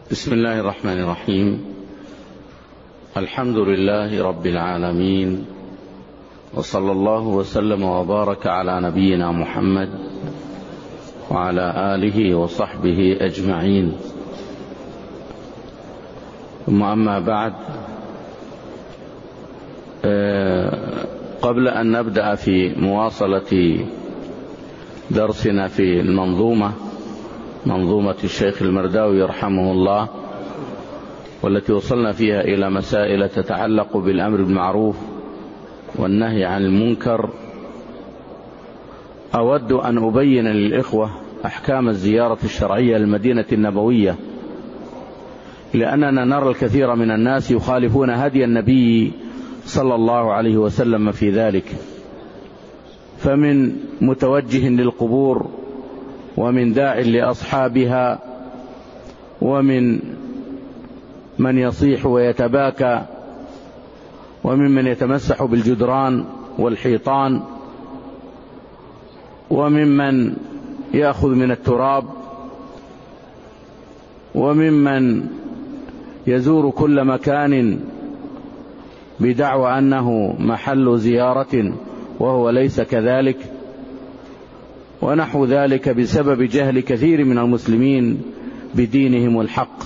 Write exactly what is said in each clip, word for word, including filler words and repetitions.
بسم الله الرحمن الرحيم. الحمد لله رب العالمين، وصلى الله وسلم وبارك على نبينا محمد وعلى آله وصحبه أجمعين. ثم أما بعد، قبل أن نبدأ في مواصلة درسنا في المنظومة منظومة الشيخ المرداوي رحمه الله، والتي وصلنا فيها إلى مسائل تتعلق بالأمر بالمعروف والنهي عن المنكر، أود أن أبين للإخوة أحكام الزيارة الشرعية للمدينة النبوية، لأننا نرى الكثير من الناس يخالفون هدي النبي صلى الله عليه وسلم في ذلك، فمن متوجه للقبور، ومن داع لأصحابها، ومن من يصيح ويتباكى، وممن يتمسح بالجدران والحيطان، وممن يأخذ من التراب، وممن يزور كل مكان بدعوى أنه محل زيارة وهو ليس كذلك، ونحو ذلك بسبب جهل كثير من المسلمين بدينهم الحق.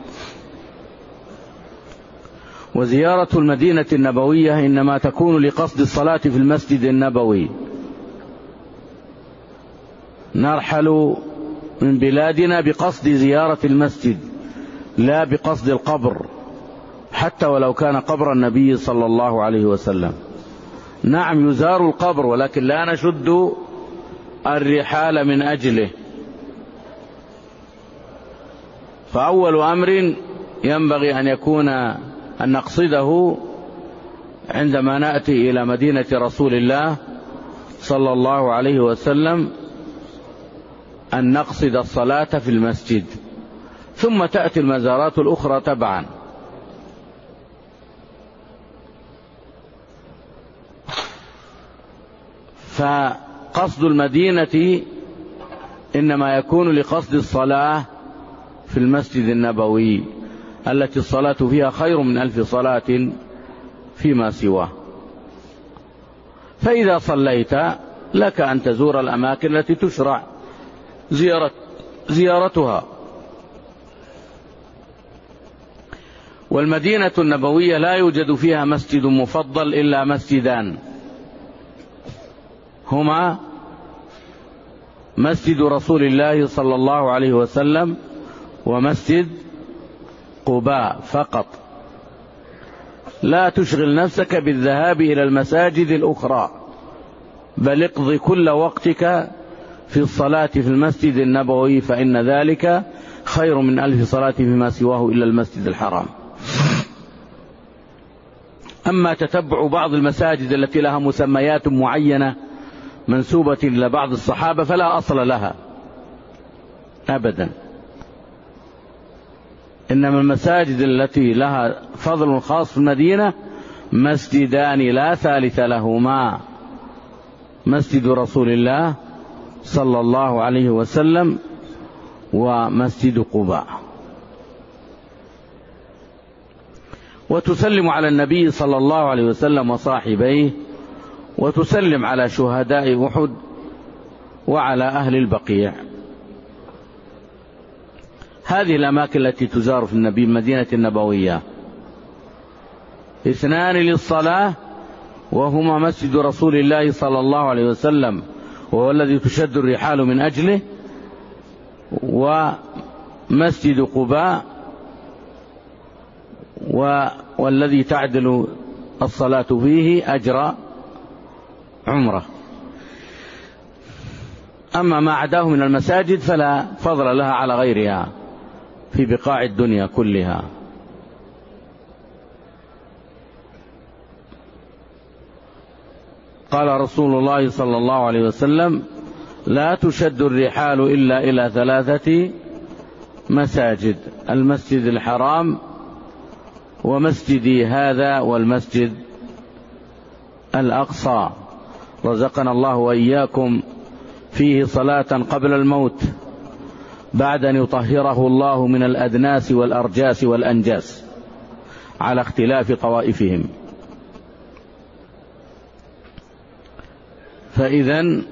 وزيارة المدينة النبوية إنما تكون لقصد الصلاة في المسجد النبوي. نرحل من بلادنا بقصد زيارة المسجد، لا بقصد القبر، حتى ولو كان قبر النبي صلى الله عليه وسلم. نعم، يزار القبر، ولكن لا نشد الرحال من أجله. فأول أمر ينبغي أن يكون أن نقصده عندما نأتي إلى مدينة رسول الله صلى الله عليه وسلم أن نقصد الصلاة في المسجد، ثم تأتي المزارات الأخرى تبعا. فقصد المدينة إنما يكون لقصد الصلاة في المسجد النبوي، التي الصلاة فيها خير من ألف صلاة فيما سواه. فإذا صليت لك أن تزور الأماكن التي تشرع زيارة زيارتها. والمدينة النبوية لا يوجد فيها مسجد مفضل إلا مسجدان، هما مسجد رسول الله صلى الله عليه وسلم ومسجد قباء فقط. لا تشغل نفسك بالذهاب إلى المساجد الأخرى، بل اقضي كل وقتك في الصلاة في المسجد النبوي، فإن ذلك خير من ألف صلاة فيما سواه إلا المسجد الحرام. أما تتبع بعض المساجد التي لها مسميات معينة منسوبة إلى بعض الصحابة فلا أصل لها أبدا، إنما المساجد التي لها فضل خاص في المدينة مسجدان لا ثالث لهما: مسجد رسول الله صلى الله عليه وسلم ومسجد قباء. وتسلم على النبي صلى الله عليه وسلم وصاحبيه، وتسلم على شهداء أحد وعلى أهل البقيع. هذه الأماكن التي تزار في النبي المدينة النبوية: اثنان للصلاة وهما مسجد رسول الله صلى الله عليه وسلم وهو الذي تشد الرحال من أجله، ومسجد قباء والذي تعدل الصلاة فيه أجر عمره. أما ما عداه من المساجد فلا فضل لها على غيرها في بقاع الدنيا كلها. قال رسول الله صلى الله عليه وسلم: لا تشد الرحال إلا إلى ثلاثة مساجد: المسجد الحرام، ومسجدي هذا، والمسجد الأقصى. رزقنا الله وإياكم فيه صلاة قبل الموت بعد أن يطهره الله من الأدناس والأرجاس والأنجاس على اختلاف طوائفهم. فإذن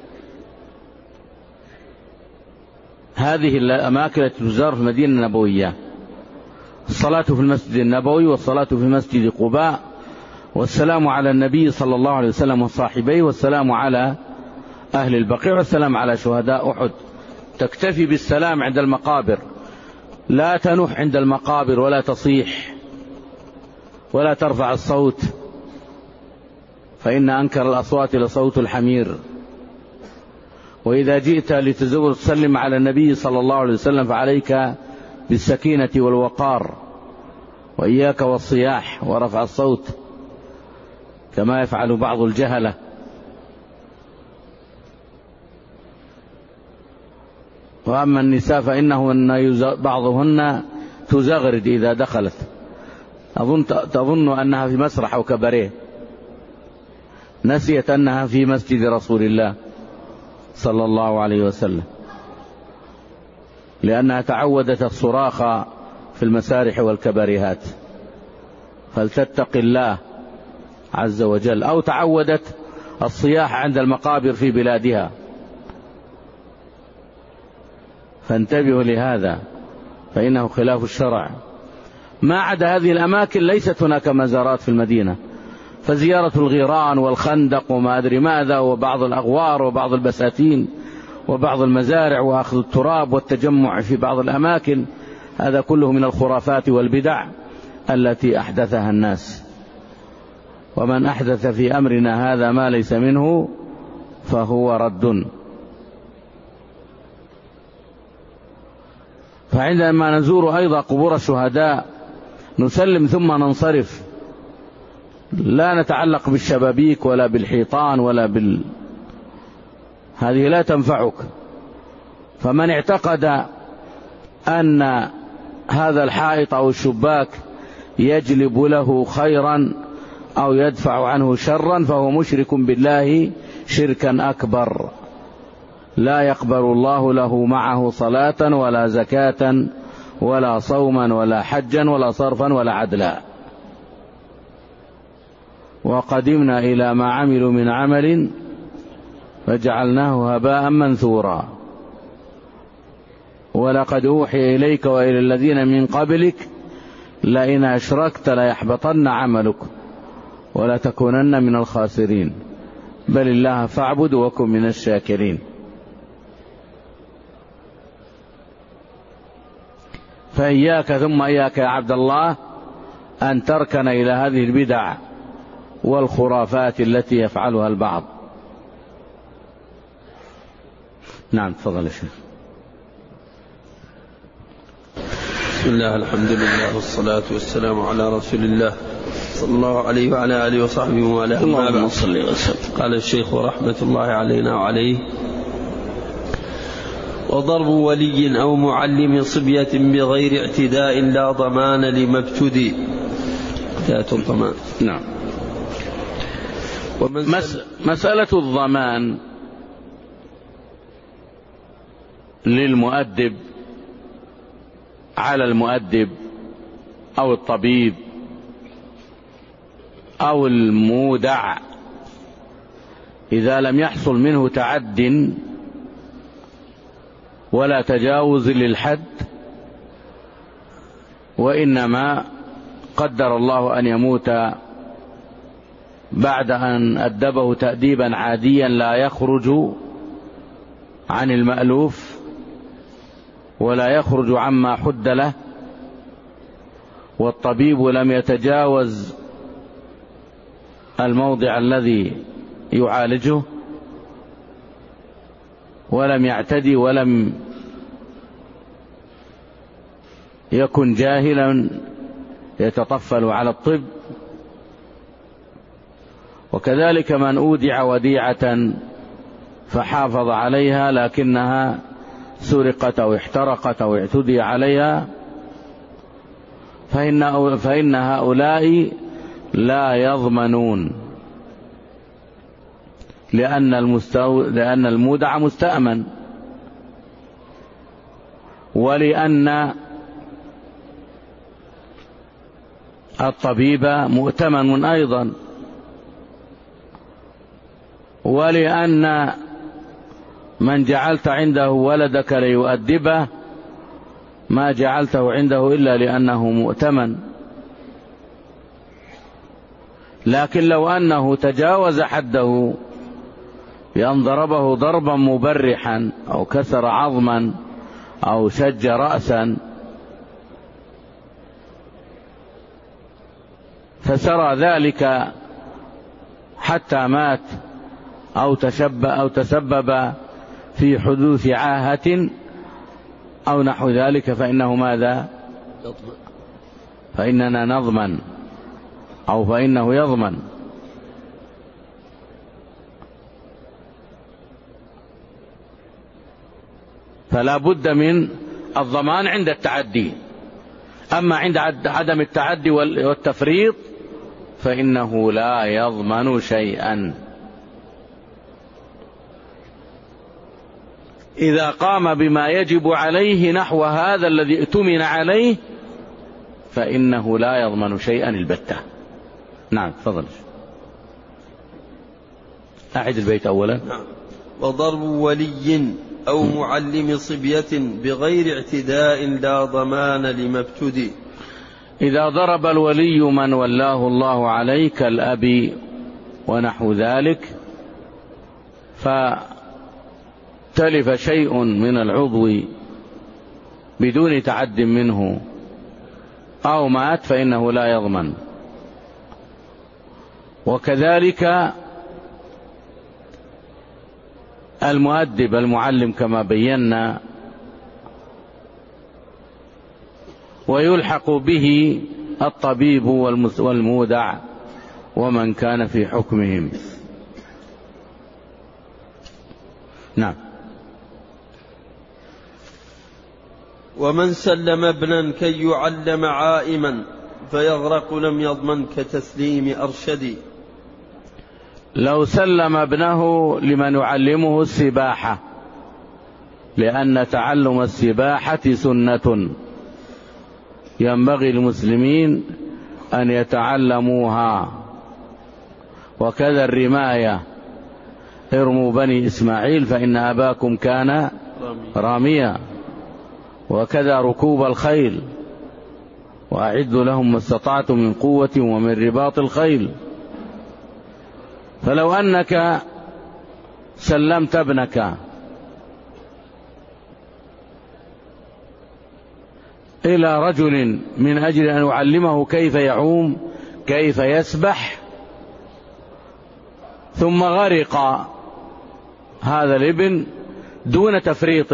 هذه الأماكن التي تزار في المدينة النبوية: الصلاة في المسجد النبوي، والصلاة في مسجد قباء، والسلام على النبي صلى الله عليه وسلم وصاحبيه، والسلام على أهل البقيع، والسلام على شهداء أحد. تكتفي بالسلام عند المقابر، لا تنح عند المقابر ولا تصيح ولا ترفع الصوت، فإن أنكر الأصوات لصوت الحمير. وإذا جئت لتزور تسلم على النبي صلى الله عليه وسلم فعليك بالسكينة والوقار، وإياك والصياح ورفع الصوت كما يفعل بعض الجهلة. وأما النساء فإنهن بعضهن تزغرد إذا دخلت، أظن تظن أنها في مسرح أو كباريه، نسيت أنها في مسجد رسول الله صلى الله عليه وسلم، لأنها تعودت الصراخ في المسارح والكباريهات، فلتتق الله عز وجل. أو تعودت الصياح عند المقابر في بلادها، فانتبهوا لهذا فإنه خلاف الشرع. ما عدا هذه الأماكن ليست هناك مزارات في المدينة، فزيارة الغيران والخندق وما أدري ماذا، وبعض الأغوار وبعض البساتين وبعض المزارع، وأخذ التراب والتجمع في بعض الأماكن، هذا كله من الخرافات والبدع التي أحدثها الناس. ومن أحدث في أمرنا هذا ما ليس منه فهو رد. فعندما نزور أيضا قبور الشهداء نسلم ثم ننصرف، لا نتعلق بالشبابيك ولا بالحيطان ولا بال هذه لا تنفعك. فمن اعتقد أن هذا الحائط أو الشباك يجلب له خيرا أو يدفع عنه شرا فهو مشرك بالله شركا أكبر، لا يقبل الله له معه صلاة ولا زكاة ولا صوما ولا حجا ولا صرفا ولا عدلا. وقدمنا إلى ما عملوا من عمل فجعلناه هباء منثورا. ولقد أوحي إليك وإلى الذين من قبلك لئن أشركت ليحبطن عملك ولا تكونن من الخاسرين بل الله فاعبد وكن من الشاكرين. فإياك ثم إياك يا عبد الله أن تركن إلى هذه البدع والخرافات التي يفعلها البعض. نعم تفضل يا شيخ. بسم الله، الحمد لله والصلاة والسلام على رسول الله صلى الله عليه وعلى آله وصحبه وعلى اللهم صل وسلم. قال الشيخ رحمة الله علينا وعليه: وضرب ولي أو معلم صبية بغير اعتداء لا ضمان لما ابتدي. ذات الضمان. نعم. مس... مسألة الضمان للمؤدب على المؤدب أو الطبيب أو المودع إذا لم يحصل منه تعد ولا تجاوز للحد، وإنما قدر الله أن يموت بعد أن أدبه تأديبا عاديا لا يخرج عن المألوف ولا يخرج عما حد له، والطبيب لم يتجاوز الموضع الذي يعالجه ولم يعتدي ولم يكن جاهلا يتطفل على الطب. وكذلك من أودع وديعة فحافظ عليها لكنها سرقت أو احترقت أو اعتدي عليها فإن, فإن هؤلاء لا يضمنون، لأن, المستو... لأن المودع مستأمن، ولأن الطبيب مؤتمن أيضا، ولأن من جعلت عنده ولدك ليؤدبه ما جعلته عنده إلا لأنه مؤتمن. لكن لو أنه تجاوز حده بأن ضربه ضربا مبرحا أو كسر عظما أو شج رأسا فسرى ذلك حتى مات أو تشبه أو تسبب في حدوث عاهة أو نحو ذلك فإنه ماذا؟ فإننا نضمن أو فإنه يضمن. فلا بد من الضمان عند التعدي. أما عند عدم التعدي والتفريط فإنه لا يضمن شيئا. إذا قام بما يجب عليه نحو هذا الذي ائتمن عليه فإنه لا يضمن شيئا البتة. نعم تفضل. أعد البيت أولا. وضرب ولي أو معلم صبية بغير اعتداء لا ضمان لما ابتدي. إذا ضرب الولي من ولاه الله عليه كالأب ونحو ذلك فتلف شيء من العضو بدون تعد منه أو مات فإنه لا يضمن. وكذلك المؤدب المعلم كما بينا، ويلحق به الطبيب والمودع ومن كان في حكمهم. نعم. ومن سلم ابنا كي يعلم عائما فيغرق لم يضمن كتسليم أرشدي. لو سلم ابنه لمن يعلمه السباحة، لأن تعلم السباحة سنة ينبغي المسلمين أن يتعلموها، وكذا الرماية، ارموا بني إسماعيل فإن أباكم كان راميا، وكذا ركوب الخيل، وأعدوا لهم ما استطعتم من قوة ومن رباط الخيل. فلو أنك سلمت ابنك إلى رجل من أجل أن يعلمه كيف يعوم كيف يسبح، ثم غرق هذا الابن دون تفريط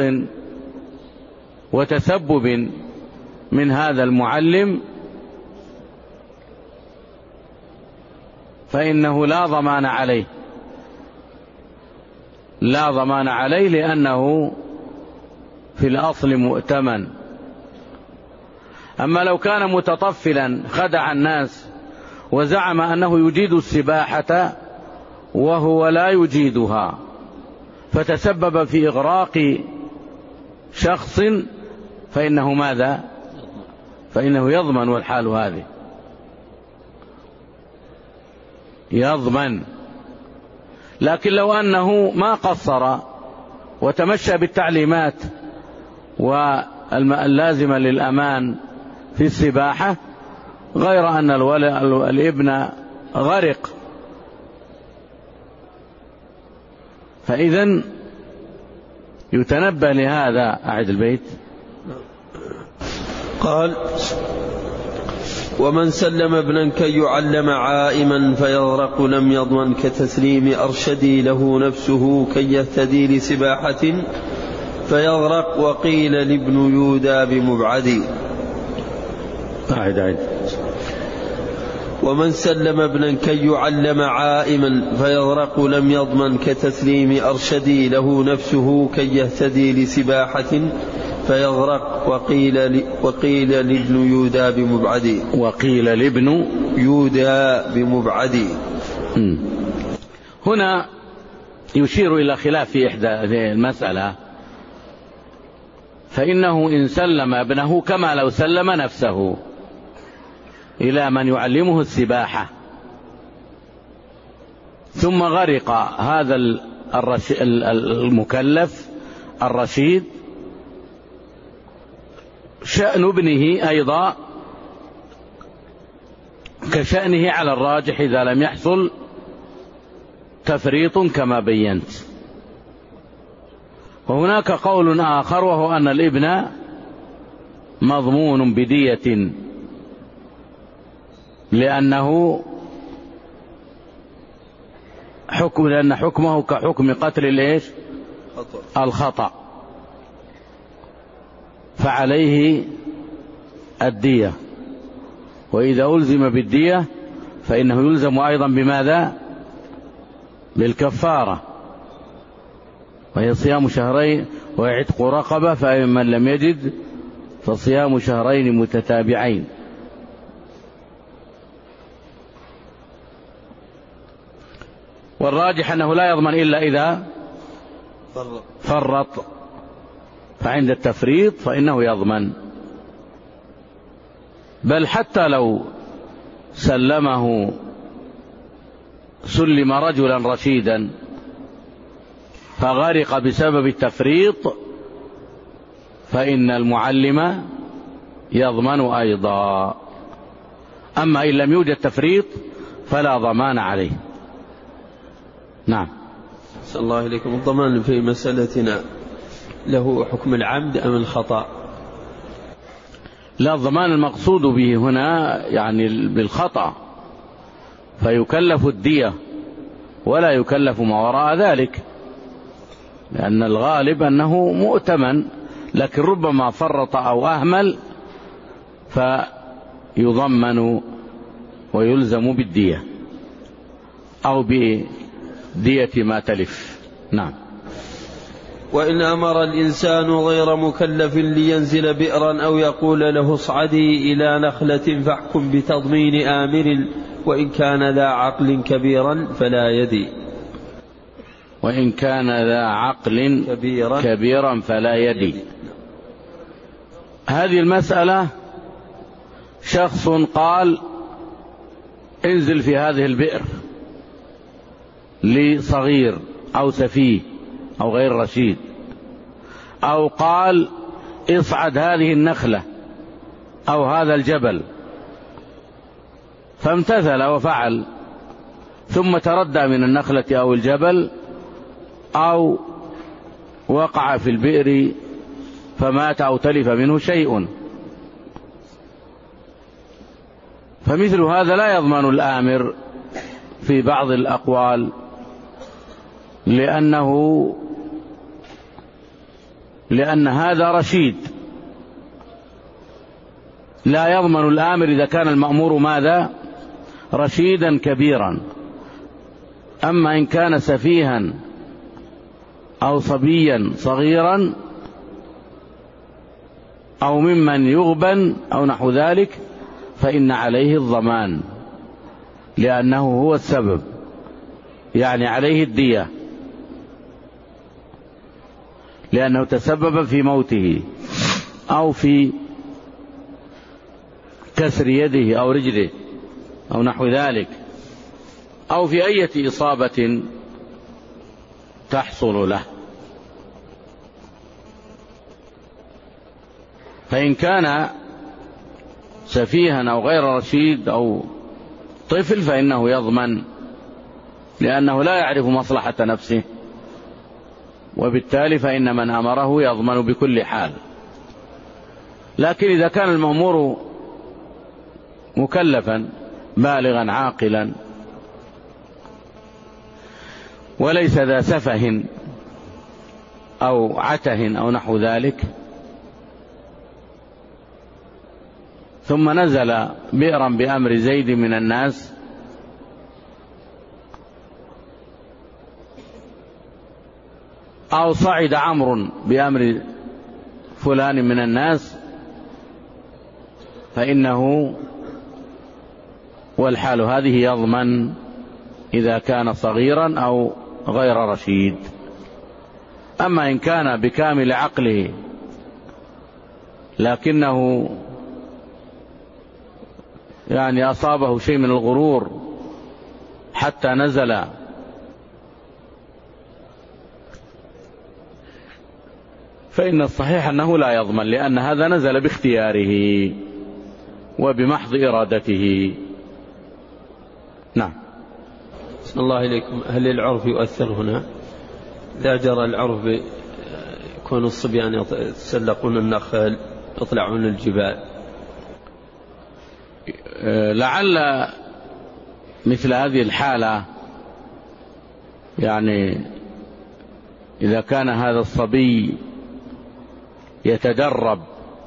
وتسبب من هذا المعلم، فإنه لا ضمان عليه، لا ضمان عليه لأنه في الأصل مؤتمن. أما لو كان متطفلا خدع الناس وزعم أنه يجيد السباحة وهو لا يجيدها فتسبب في إغراق شخص فإنه ماذا؟ فإنه يضمن، والحال هذه يضمن. لكن لو أنه ما قصر وتمشى بالتعليمات واللازمة للأمان في السباحة غير أن الابن غرق، فإذن يتنبه لهذا. أعد البيت. قال: ومن سلم ابنا كي يعلم عائما فيغرق لم يضمن كتسليم أرشدي له نفسه كي يهتدي لسباحة فيغرق وقيل لابن يودى بمبعدي. أعد أعد. ومن سلم ابنا كي يعلم عائما فيغرق لم يضمن كتسليم أرشدي له نفسه كي يهتدي لسباحة فيغرق وقيل ل... وقيل لابن يودى بمبعدي. وقيل لابن يودى بمبعدي. هنا يشير إلى خلاف في إحدى هذه المسألة، فإنه إن سلم ابنه كما لو سلم نفسه إلى من يعلمه السباحة، ثم غرق هذا المكلف الرشيد، شأن ابنه أيضا كشأنه على الراجح إذا لم يحصل تفريط كما بينت. وهناك قول آخر وهو أن الابن مضمون بدية، لأنه حكم لأن حكمه كحكم قتل الإيش؟ الخطأ، فعليه الدية، وإذا ألزم بالدية فإنه يلزم أيضا بماذا؟ بالكفارة، وهي صيام شهرين ويعتق رقبة، فمن لم يجد فصيام شهرين متتابعين. والراجح أنه لا يضمن إلا إذا فرط، فعند التفريط فإنه يضمن. بل حتى لو سلمه سلم رجلا رشيدا فغرق بسبب التفريط فإن المعلم يضمن أيضا. أما إن لم يوجد تفريط فلا ضمان عليه. نعم. صلى الله عليكم. الضمان في مسألتنا له حكم العمد أم الخطأ؟ لا، الضمان المقصود به هنا يعني بالخطأ، فيكلف الدية ولا يكلف ما وراء ذلك، لأن الغالب أنه مؤتمن، لكن ربما فرط أو أهمل فيضمن ويلزم بالدية أو بدية ما تلف. نعم. وإن أمر الإنسان غير مكلف لينزل بئرا أو يقول له اصعدي إلى نخلة فاحكم بتضمين آمر، وإن كان ذا عقل كبيرا فلا يدي. وإن كان ذا عقل كبيرا, كبيرا فلا يدي. هذه المسألة شخص قال انزل في هذه البئر لصغير أو سفيه أو غير رشيد، أو قال اصعد هذه النخلة أو هذا الجبل، فامتثل وفعل، ثم تردى من النخلة أو الجبل أو وقع في البئر فمات أو تلف منه شيء، فمثل هذا لا يضمن الآمر في بعض الأقوال، لأنه لأن هذا رشيد. لا يضمن الآمر إذا كان المأمور ماذا؟ رشيدا كبيرا. أما إن كان سفيها أو صبيا صغيرا أو ممن يغبن أو نحو ذلك فإن عليه الضمان، لأنه هو السبب، يعني عليه الدية، لأنه تسبب في موته أو في كسر يده أو رجله أو نحو ذلك، أو في أي إصابة تحصل له. فإن كان سفيها أو غير رشيد أو طفل فإنه يضمن، لأنه لا يعرف مصلحة نفسه، وبالتالي فإن من أمره يضمن بكل حال. لكن إذا كان المأمور مكلفا بالغا عاقلا وليس ذا سفه أو عته أو نحو ذلك، ثم نزل بئرا بأمر زيد من الناس أو صعد عمرو بأمر فلان من الناس، فإنه والحال هذه يضمن إذا كان صغيرا أو غير رشيد. أما إن كان بكامل عقله لكنه يعني أصابه شيء من الغرور حتى نزل، فإن الصحيح أنه لا يضمن، لأن هذا نزل باختياره وبمحض إرادته. نعم. بسم الله إليكم. هل العرف يؤثر هنا؟ إذا جرى العرف يكون الصبيان يتسلقون النخل يطلعون الجبال، لعل مثل هذه الحالة يعني إذا كان هذا الصبي يتدرب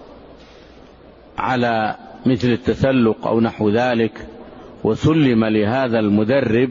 على مثل التسلق أو نحو ذلك وسلم لهذا المدرب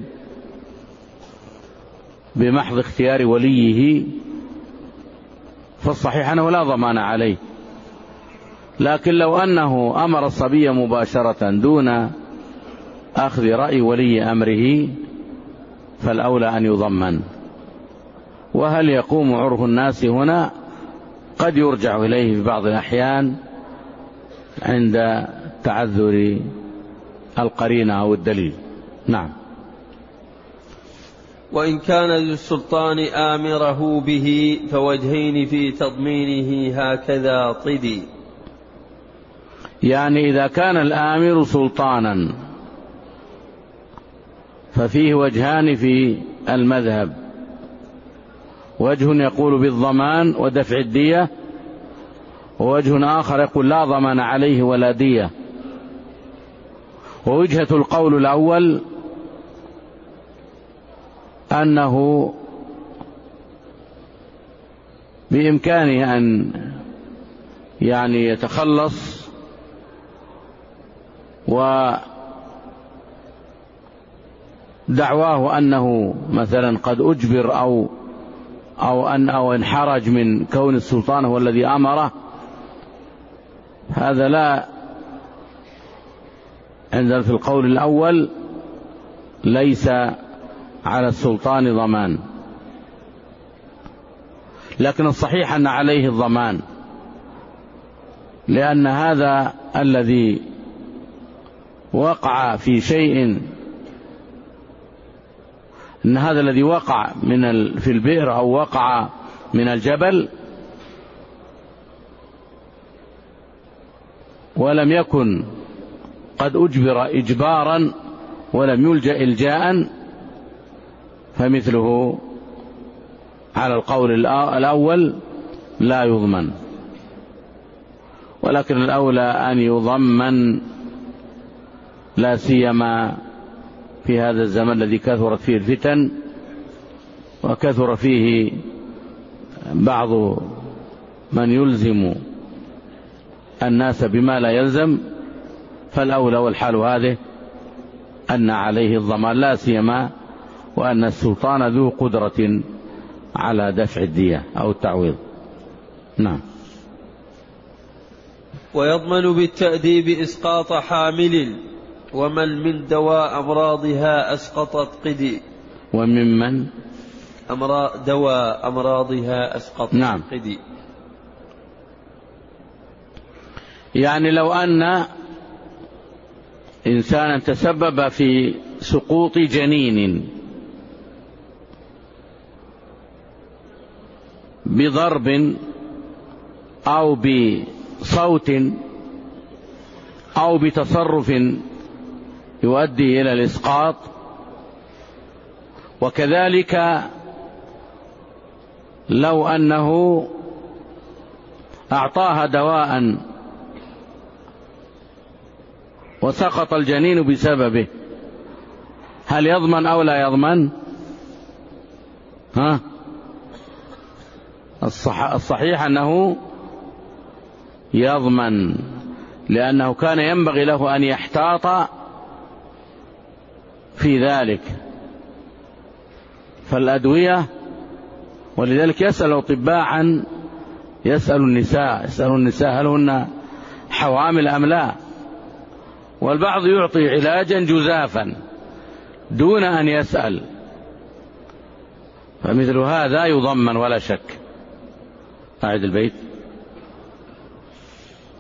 بمحض اختيار وليه، فالصحيح أنه لا ضمان عليه. لكن لو أنه أمر الصبي مباشرة دون أخذ رأي ولي أمره فالأولى أن يضمن. وهل يقوم عرف الناس هنا؟ قد يرجع إليه في بعض الأحيان عند تعذر القرينة أو الدليل. نعم. وإن كان للسلطان آمره به فوجهين في تضمينه هكذا طدي. يعني إذا كان الآمر سلطانا ففيه وجهان في المذهب، وجه يقول بالضمان ودفع الدية، ووجه آخر يقول لا ضمان عليه ولا دية. ووجهة القول الأول أنه بإمكانه أن يعني يتخلص ودعواه أنه مثلا قد أجبر أو أو أن أو انحرج من كون السلطان هو الذي أمره، هذا لا عندنا في القول الأول ليس على السلطان ضمان. لكن الصحيح أن عليه الضمان، لأن هذا الذي وقع في شيء، إن هذا الذي وقع من في البئر أو وقع من الجبل ولم يكن قد أجبر إجبارا ولم يلجأ إلجاء فمثله على القول الأول لا يضمن. ولكن الأولى أن يضمن، لا سيما في هذا الزمن الذي كثرت فيه الفتن وكثر فيه بعض من يلزم الناس بما لا يلزم، فالأولى والحال هذه أن عليه الضمان، لا سيما وأن السلطان ذو قدرة على دفع الدية أو التعويض. نعم. ويضمن بالتأديب إسقاط حامل ومن من دواء أمراضها أسقطت قدي. ومن من أمراض دواء أمراضها أسقطت نعم. قدي. يعني لو أن إنسانا تسبب في سقوط جنين بضرب أو بصوت أو بتصرف يؤدي إلى الإسقاط، وكذلك لو أنه أعطاها دواء وسقط الجنين بسببه، هل يضمن أو لا يضمن؟ ها؟ الصح الصحيح أنه يضمن، لأنه كان ينبغي له أن يحتاط في ذلك. فالأدوية، ولذلك يسأل الأطباء عن يسأل النساء يسأل النساء هل هن حوامل أم لا، والبعض يعطي علاجا جزافا دون أن يسأل، فمثل هذا يضمن ولا شك. أعد البيت.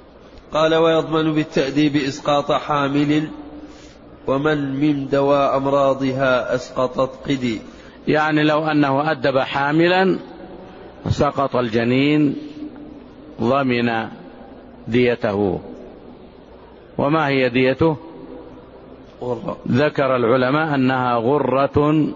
قال ويضمن بالتأديب إسقاط حامل ومن من دواء أمراضها أسقطت قدي. يعني لو أنه أدب حاملا سقط الجنين ضمن ديته. وما هي ديته؟ غرة. ذكر العلماء أنها غرة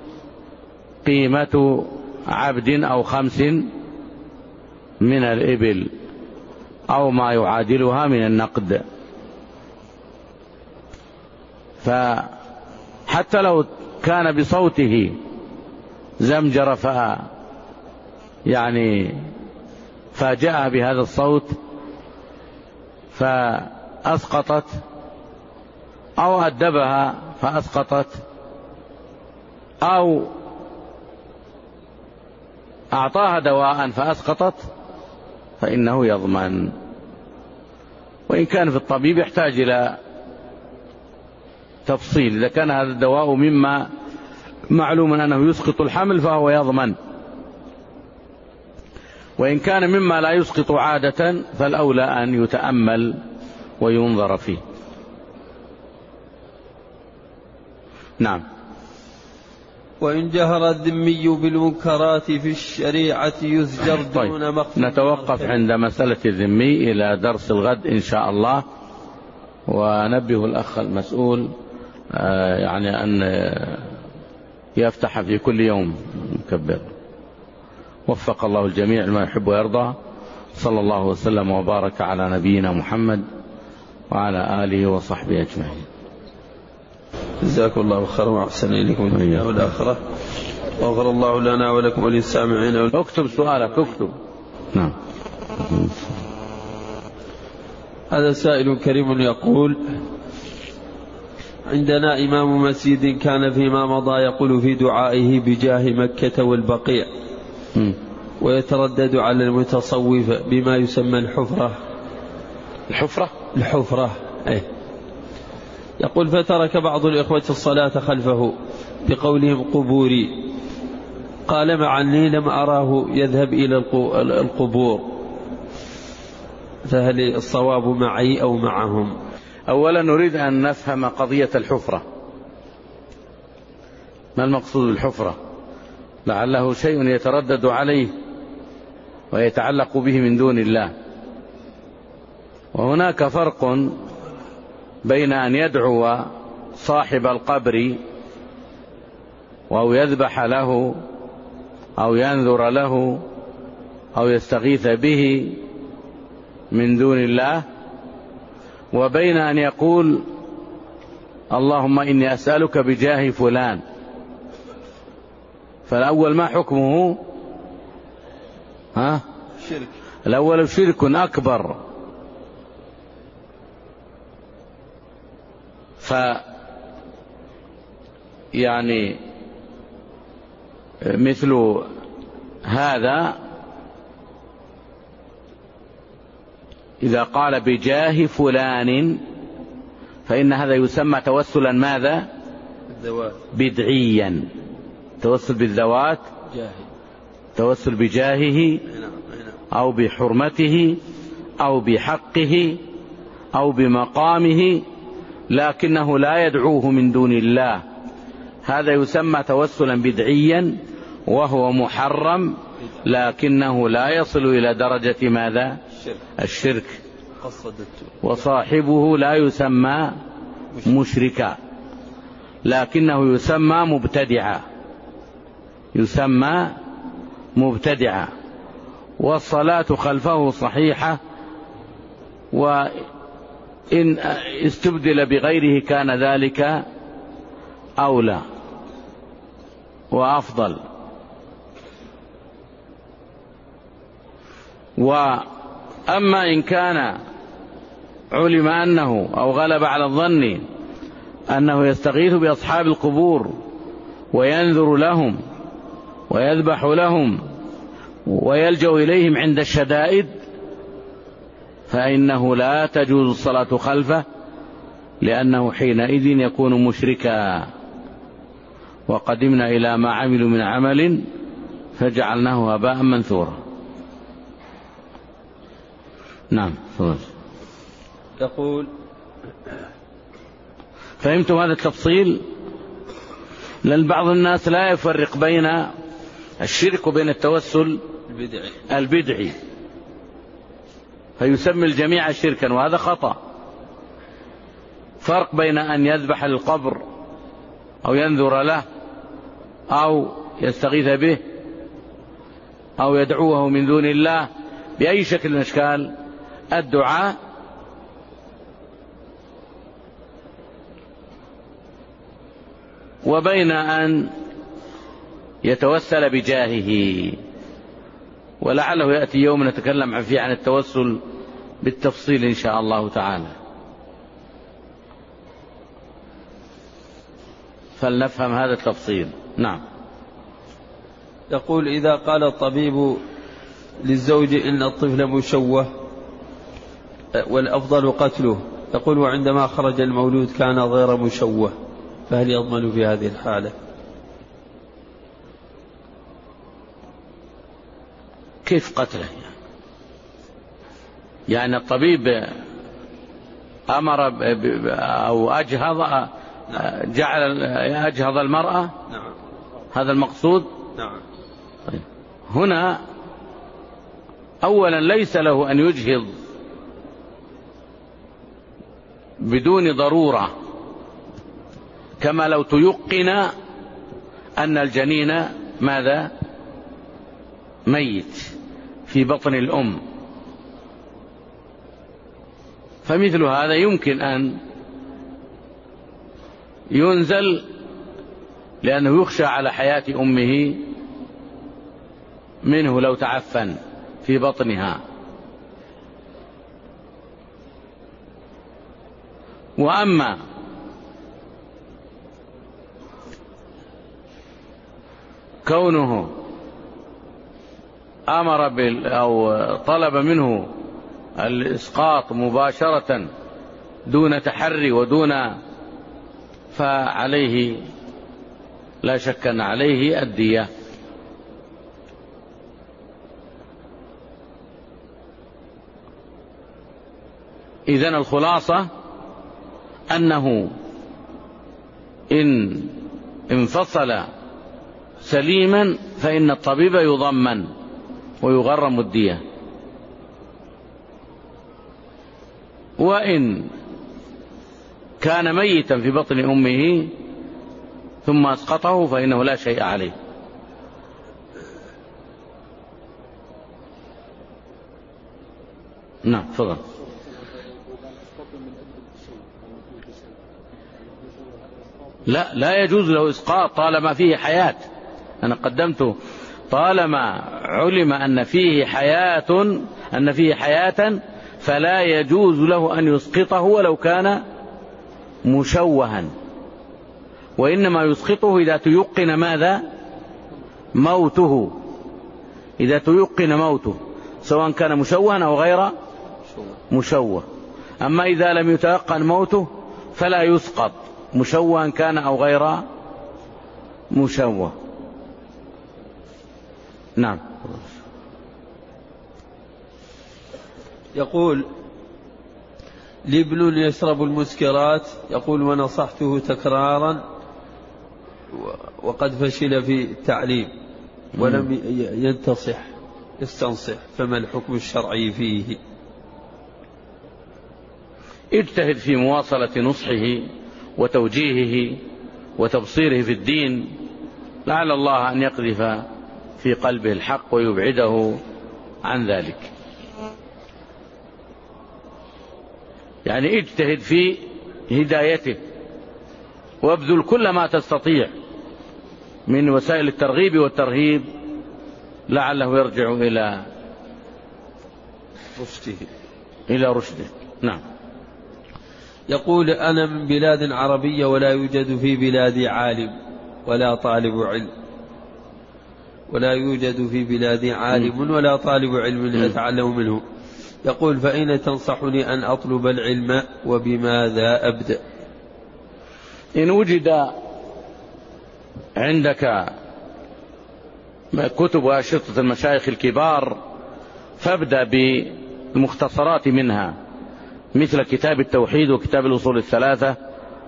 قيمة عبد أو خمس من الإبل أو ما يعادلها من النقد. فحتى لو كان بصوته زمجر ف يعني فاجأها بهذا الصوت فأسقطت أو أدبها فأسقطت أو أعطاها دواء فأسقطت فإنه يضمن. وإن كان في الطبيب يحتاج إلى تفصيل. إذا كان هذا الدواء مما معلوم أنه يسقط الحمل فهو يضمن، وإن كان مما لا يسقط عادة فالأولى أن يتأمل وينظر فيه. نعم. وإن جهر الذمي بالمنكرات في الشريعة يزجر دون مقصود. نتوقف عند مسألة الذمي إلى درس الغد إن شاء الله. ونبه الأخ المسؤول يعني أن يفتح في كل يوم مكبر. وفق الله الجميع لما يحب ويرضى. صلى الله وسلم وبارك على نبينا محمد وعلى آله وصحبه أجمعين. جزاكم الله خيرا وأحسن إليكم الدنيا والآخرة. وغفر الله لنا ولكم وللسامعين. اكتب سؤالك اكتب. نعم. هذا سائل كريم يقول: عندنا إمام مسجد كان فيما مضى يقول في دعائه بجاه مكة والبقيع م. ويتردد على المتصوف بما يسمى الحفرة. الحفرة الحفرة ايه. يقول: فترك بعض الإخوة الصلاة خلفه بقولهم قبوري. قال: مع أني لم أراه يذهب إلى القبور، فهل الصواب معي أو معهم؟ أولا نريد أن نفهم قضية الحفرة. ما المقصود بالحفرة؟ لعله شيء يتردد عليه ويتعلق به من دون الله. وهناك فرق بين أن يدعو صاحب القبر أو يذبح له أو ينذر له أو يستغيث به من دون الله، وبين أن يقول: اللهم إني أسألك بجاه فلان. فالأول ما حكمه؟ ها؟ شرك. الأول شرك أكبر. ف يعني مثل هذا إذا قال بجاه فلان فإن هذا يسمى توسلا ماذا؟ الذوات. بدعيا. توسل بالذوات، توسل بجاهه أو بحرمته أو بحقه أو بمقامه، لكنه لا يدعوه من دون الله. هذا يسمى توسلا بدعيا وهو محرم، لكنه لا يصل إلى درجة ماذا؟ الشرك. وصاحبه لا يسمى مشركا، لكنه يسمى مبتدعا، يسمى مبتدعا. والصلاة خلفه صحيحة، وإن استبدل بغيره كان ذلك أولى وأفضل. وأما إن كان علم أنه أو غلب على الظن أنه يستغيث بأصحاب القبور وينذر لهم ويذبح لهم ويلجأ إليهم عند الشدائد، فإنه لا تجوز الصلاة خلفه، لأنه حينئذ يكون مشركا. وقدمنا إلى ما عملوا من عمل فجعلناه هباء منثورا. نعم. يقول: فهمتم هذا التفصيل؟ لأن بعض الناس لا يفرق بين الشرك وبين التوسل البدعي, البدعي فيسمي الجميع شركا، وهذا خطأ. فرق بين أن يذبح للقبر أو ينذر له أو يستغيث به أو يدعوه من دون الله بأي شكل من أشكال الدعاء، وبين أن يتوسل بجاهه، ولعله يأتي يوم نتكلم فيه عن التوسل بالتفصيل إن شاء الله تعالى. فلنفهم هذا التفصيل. نعم. يقول: إذا قال الطبيب للزوج إن الطفل مشوه والأفضل قتله، يقول: وعندما خرج المولود كان غير مشوه، فهل يضمن في هذه الحالة؟ كيف قتله؟ يعني الطبيب أمر أو أجهض جعل أجهض المرأة؟ نعم. هذا المقصود؟ نعم. طيب. هنا أولا ليس له أن يجهض بدون ضرورة، كما لو تيقن أن الجنين ماذا؟ ميت في بطن الأم، فمثل هذا يمكن أن ينزل لأنه يخشى على حياة أمه منه لو تعفن في بطنها. وأما كونه أمر بال أو طلب منه الإسقاط مباشرة دون تحري ودون، فعليه لا شك أن عليه الدية. إذن الخلاصة أنه إن انفصل سليما فإن الطبيب يضمن ويغرم الدية، وإن كان ميتا في بطن أمه ثم أسقطه فإنه لا شيء عليه. نعم تفضل. لا لا يجوز له إسقاط طالما فيه حياة. أنا قدمت طالما علم أن فيه حياة أن فيه حياة فلا يجوز له أن يسقطه ولو كان مشوها، وإنما يسقطه إذا تيقن ماذا؟ موته. إذا تيقن موته سواء كان مشوها أو غير مشوه. أما إذا لم يتيقن موته فلا يسقط مشوها كان أو غير مشوه. نعم. يقول: لابن يشرب المسكرات، يقول: ونصحته تكرارا وقد فشل في التعليم ولم ينتصح يستنصح، فما الحكم الشرعي فيه؟ اجتهد في مواصلة نصحه وتوجيهه وتبصيره في الدين، لعل الله أن يقذف في قلبه الحق ويبعده عن ذلك. يعني اجتهد في هدايته وابذل كل ما تستطيع من وسائل الترغيب والترهيب لعله يرجع إلى رشده إلى رشده. نعم. يقول: أنا من بلاد عربية ولا يوجد في بلادي عالم ولا طالب علم ولا يوجد في بلادي عالم ولا طالب علم أتعلم منه، يقول: فأين تنصحني أن أطلب العلم وبماذا أبدأ؟ إن وجد عندك كتب وأشرطة المشايخ الكبار فابدأ بالمختصرات منها، مثل كتاب التوحيد وكتاب الأصول الثلاثة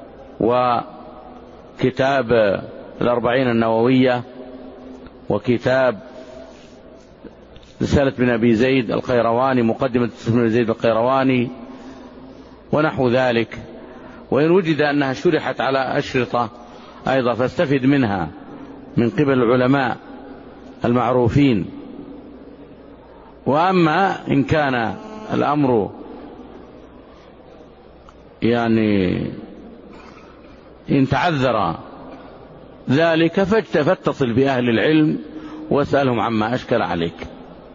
وكتاب الأربعين النووية وكتاب رسالة ابن أبي زيد القيرواني، مقدمة ابن أبي زيد القيرواني ونحو ذلك. وإن وجد أنها شرحت على أشرطة أيضا فاستفد منها من قبل العلماء المعروفين. وأما إن كان الأمر يعني إن تعذر ذلك فاتصل بأهل العلم واسألهم عما أشكل عليك.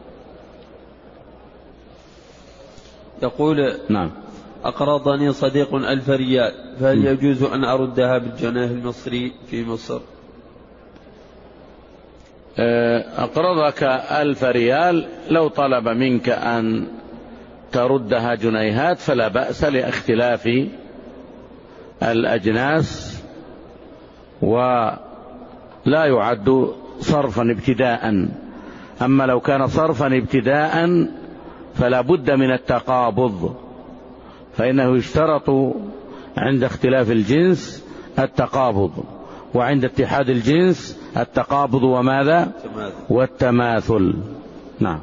يقول: نعم. أقرضني صديق ألف ريال، فهل يجوز أن أردها بالجنيه المصري في مصر؟ أقرضك ألف ريال، لو طلب منك أن تردها جنيهات فلا بأس لاختلاف الأجناس، ولا يعد صرفا ابتداء. أما لو كان صرفا ابتداء فلا بد من التقابض، فإنه يشترط عند اختلاف الجنس التقابض، وعند اتحاد الجنس التقابض وماذا؟ والتماثل. نعم.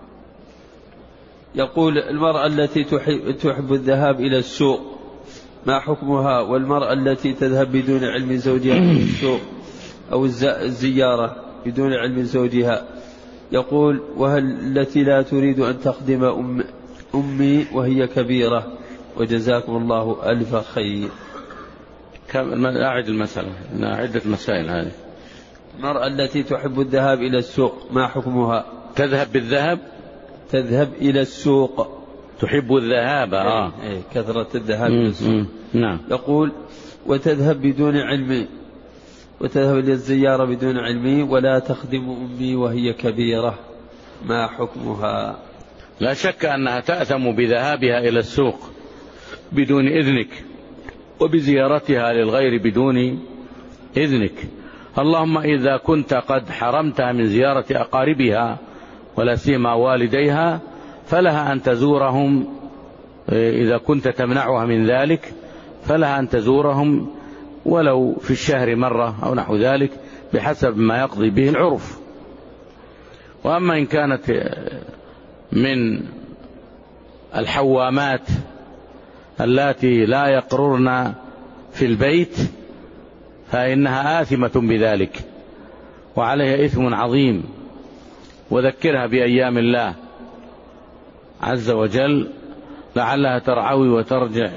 يقول: المرأة التي تحب الذهاب إلى السوق ما حكمها؟ والمرأة التي تذهب بدون علم زوجها إلى السوق أو الزيارة بدون علم زوجها؟ يقول: وهل التي لا تريد أن تخدم أم أمي وهي كبيرة؟ وجزاكم الله ألف خير. أعد المسألة، عدة مسائل هذه. المرأة التي تحب الذهاب إلى السوق ما حكمها؟ تذهب بالذهب تذهب إلى السوق، تحب الذهاب آه. إيه إيه كثرة الذهاب إلى السوق. نعم. يقول: وتذهب بدون علمي، وتذهب إلى الزيارة بدون علمي، ولا تخدم أمي وهي كبيرة، ما حكمها؟ لا شك أنها تأثم بذهابها إلى السوق بدون إذنك، وبزيارتها للغير بدون إذنك. اللهم إذا كنت قد حرمتها من زيارة أقاربها ولا سيما والديها فلها أن تزورهم، إذا كنت تمنعها من ذلك فلها أن تزورهم ولو في الشهر مرة أو نحو ذلك بحسب ما يقضي به العرف. وأما إن كانت من الحوامات اللاتي لا يقررن في البيت فإنها آثمة بذلك وعليها إثم عظيم. وذكرها بأيام الله عز وجل لعلها ترعوي وترجع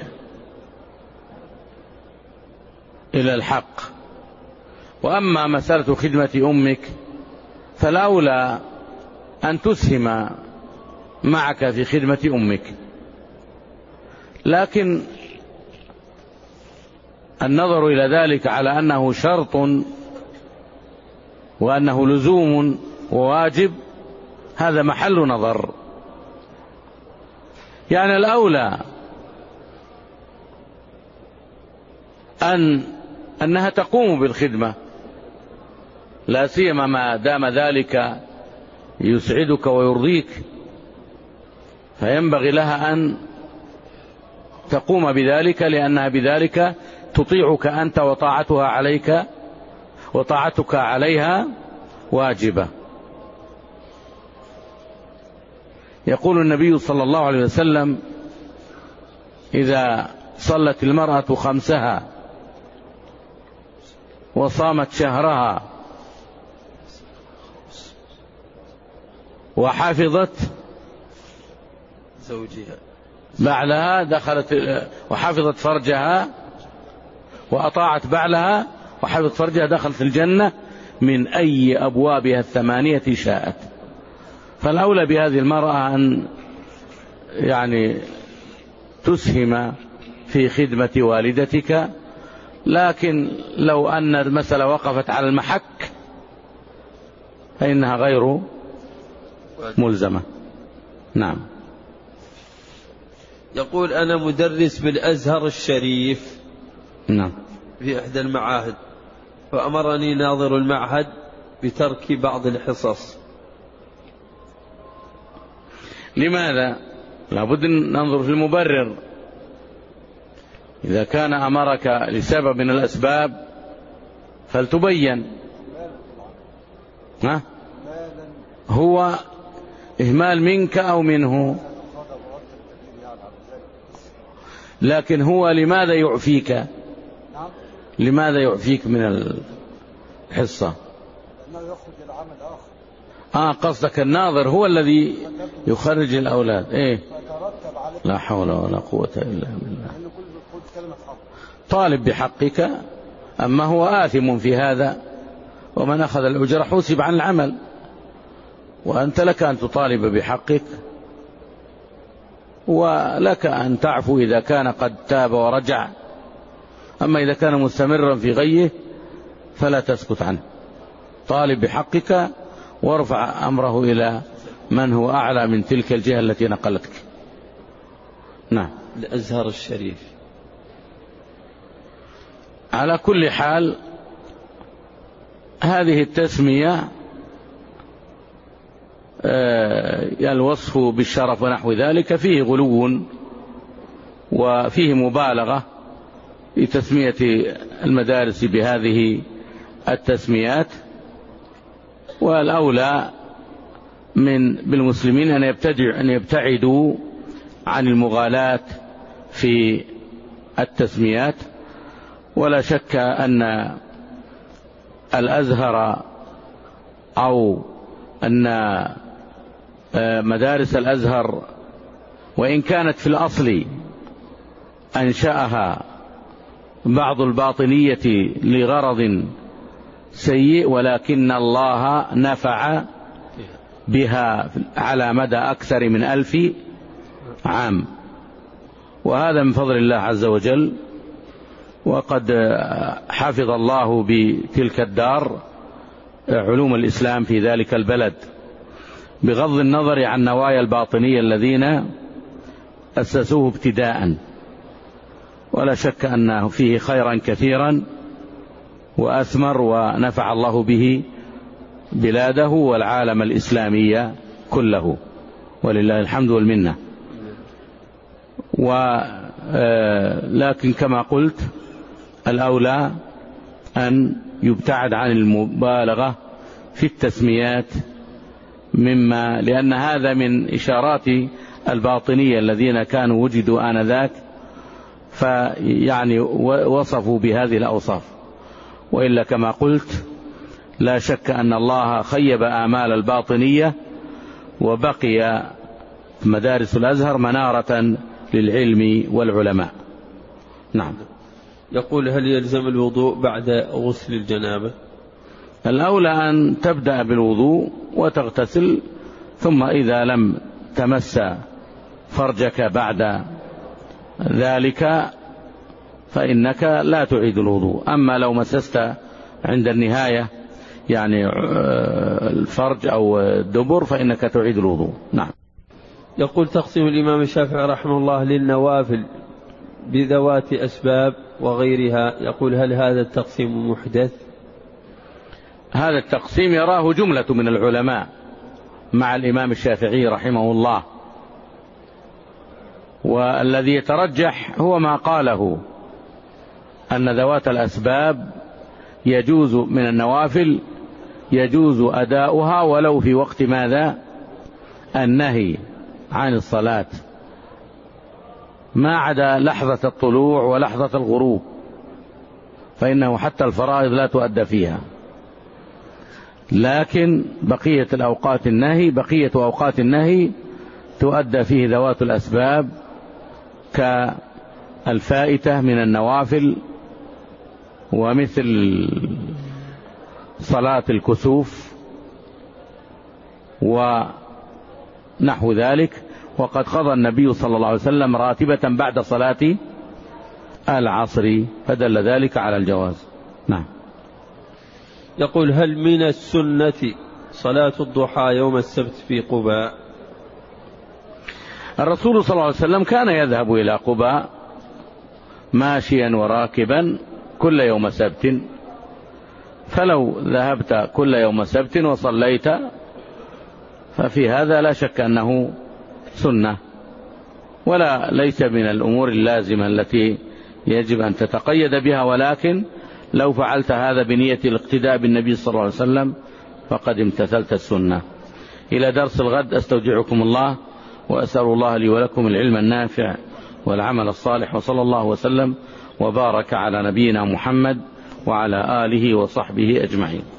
إلى الحق. وأما مسألة خدمة أمك فالأولى أن تسهم معك في خدمة أمك، لكن النظر إلى ذلك على أنه شرط وأنه لزوم وواجب هذا محل نظر. يعني الأولى أن أنها تقوم بالخدمة، لا سيما ما دام ذلك يسعدك ويرضيك، فينبغي لها أن تقوم بذلك، لأنها بذلك تطيعك أنت وطاعتها عليك وطاعتك عليها واجبة. يقول النبي صلى الله عليه وسلم: إذا صلت المرأة خمسها وصامت شهرها وحافظت زوجها بعلها دخلت، وحافظت فرجها وأطاعت بعلها وحافظت فرجها دخلت الجنة من أي أبوابها الثمانية شاءت. فالأولى بهذه المرأة أن يعني تسهم في خدمة والدتك، لكن لو أن المسألة وقفت على المحك فإنها غير ملزمة. نعم. يقول: أنا مدرس بالأزهر الشريف نعم في إحدى المعاهد، فأمرني ناظر المعهد بترك بعض الحصص. لماذا؟ لابد أن ننظر في المبرر. إذا كان أمرك لسبب من الأسباب فلتبين. ها؟ هو إهمال منك أو منه؟ لكن هو لماذا يعفيك؟ لماذا يعفيك من الحصة؟ آه قصدك الناظر هو الذي يخرج الأولاد. إيه؟ لا حول ولا قوة إلا بالله. طالب بحقك، أما هو آثم في هذا، ومن أخذ الأجرة حوسب عن العمل، وأنت لك أن تطالب بحقك، ولك أن تعفو إذا كان قد تاب ورجع. أما إذا كان مستمرا في غيه فلا تسكت عنه، طالب بحقك وارفع أمره إلى من هو أعلى من تلك الجهة التي نقلتك. نعم. الأزهر الشريف. على كل حال هذه التسمية الوصف بالشرف ونحو ذلك فيه غلو وفيه مبالغة في تسمية المدارس بهذه التسميات، والأولى من بالمسلمين أن يبتدع أن يبتعدوا عن المغالاة في التسميات. ولا شك أن الأزهر أو أن مدارس الأزهر وإن كانت في الأصل أنشأها بعض الباطنية لغرض سيء، ولكن الله نفع بها على مدى أكثر من ألف عام، وهذا من فضل الله عز وجل. وقد حفظ الله بتلك الدار علوم الإسلام في ذلك البلد، بغض النظر عن نوايا الباطنية الذين أسسوه ابتداء. ولا شك أنه فيه خيرا كثيرا وأثمر، ونفع الله به بلاده والعالم الإسلامي كله، ولله الحمد والمنة. ولكن كما قلت الأولى أن يبتعد عن المبالغة في التسميات، مما لأن هذا من إشارات الباطنية الذين كانوا وجدوا آنذاك، فيعني وصفوا بهذه الأوصاف. وإلا كما قلت لا شك أن الله خيب آمال الباطنية، وبقي مدارس الأزهر منارة للعلم والعلماء. نعم. يقول: هل يلزم الوضوء بعد غسل الجنابة؟ الأولى أن تبدأ بالوضوء وتغتسل، ثم إذا لم تمس فرجك بعد ذلك فإنك لا تعيد الوضوء. أما لو مسست عند النهاية يعني الفرج أو الدبر فإنك تعيد الوضوء. نعم. يقول: تقسيم الإمام الشافعي رحمه الله للنوافل بذوات أسباب وغيرها، يقول: هل هذا التقسيم محدث؟ هذا التقسيم يراه جملة من العلماء مع الإمام الشافعي رحمه الله، والذي يترجح هو ما قاله، أن ذوات الأسباب يجوز من النوافل يجوز أداؤها ولو في وقت ماذا؟ النهي عن الصلاة، ما عدا لحظة الطلوع ولحظة الغروب، فإنه حتى الفرائض لا تؤدى فيها. لكن بقية الأوقات النهي بقية أوقات النهي تؤدى فيه ذوات الأسباب، كالفائتة من النوافل، ومثل صلاة الكسوف ونحو ذلك. وقد قضى النبي صلى الله عليه وسلم راتبة بعد صلاة العصر، فدل ذلك على الجواز. نعم. يقول: هل من السنة صلاة الضحى يوم السبت في قباء؟ الرسول صلى الله عليه وسلم كان يذهب إلى قباء ماشيا وراكبا كل يوم سبت، فلو ذهبت كل يوم سبت وصليت ففي هذا لا شك أنه سنة، ولا ليس من الأمور اللازمة التي يجب أن تتقيد بها، ولكن لو فعلت هذا بنية الاقتداء بالنبي صلى الله عليه وسلم فقد امتثلت السنة. إلى درس الغد، أستودعكم الله وأسأل الله لي ولكم العلم النافع والعمل الصالح، وصلى الله وسلم وبارك على نبينا محمد وعلى آله وصحبه أجمعين.